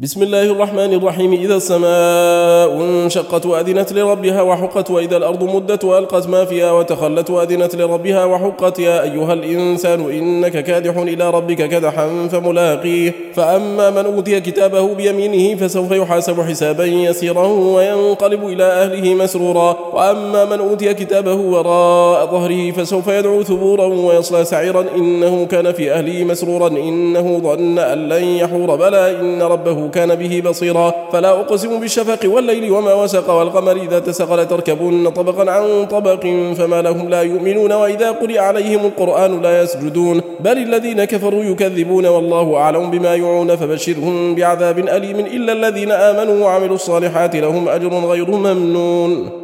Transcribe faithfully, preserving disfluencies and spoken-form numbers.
بسم الله الرحمن الرحيم. إذا السماء انشقت وأذنت لربها وحقت، وإذا الأرض مدت وألقت ما فيها وتخلت وأذنت لربها وحقت. يا أيها الإنسان إنك كادح إلى ربك كدحا فملاقيه. فأما من أوتي كتابه بيمينه فسوف يحاسب حسابا يسيرا وينقلب إلى أهله مسرورا، وأما من أوتي كتابه وراء ظهره فسوف يدعو ثبورا ويصلى سعيرا إنه كان في أهله مسرورا إنه ظن أن لن يحور بلى إن ربه كان به بصيرا. فلا أقسم بالشفق والليل وما وسق والقمر إذا اتسق لتركبن طبقا عن طبق فما لهم لا يؤمنون وإذا قرئ عليهم القرآن لا يسجدون بل الذين كفروا يكذبون والله أعلم بما يوعون فبشرهم بعذاب أليم إلا الذين آمنوا وعملوا الصالحات لهم أجر غير ممنون.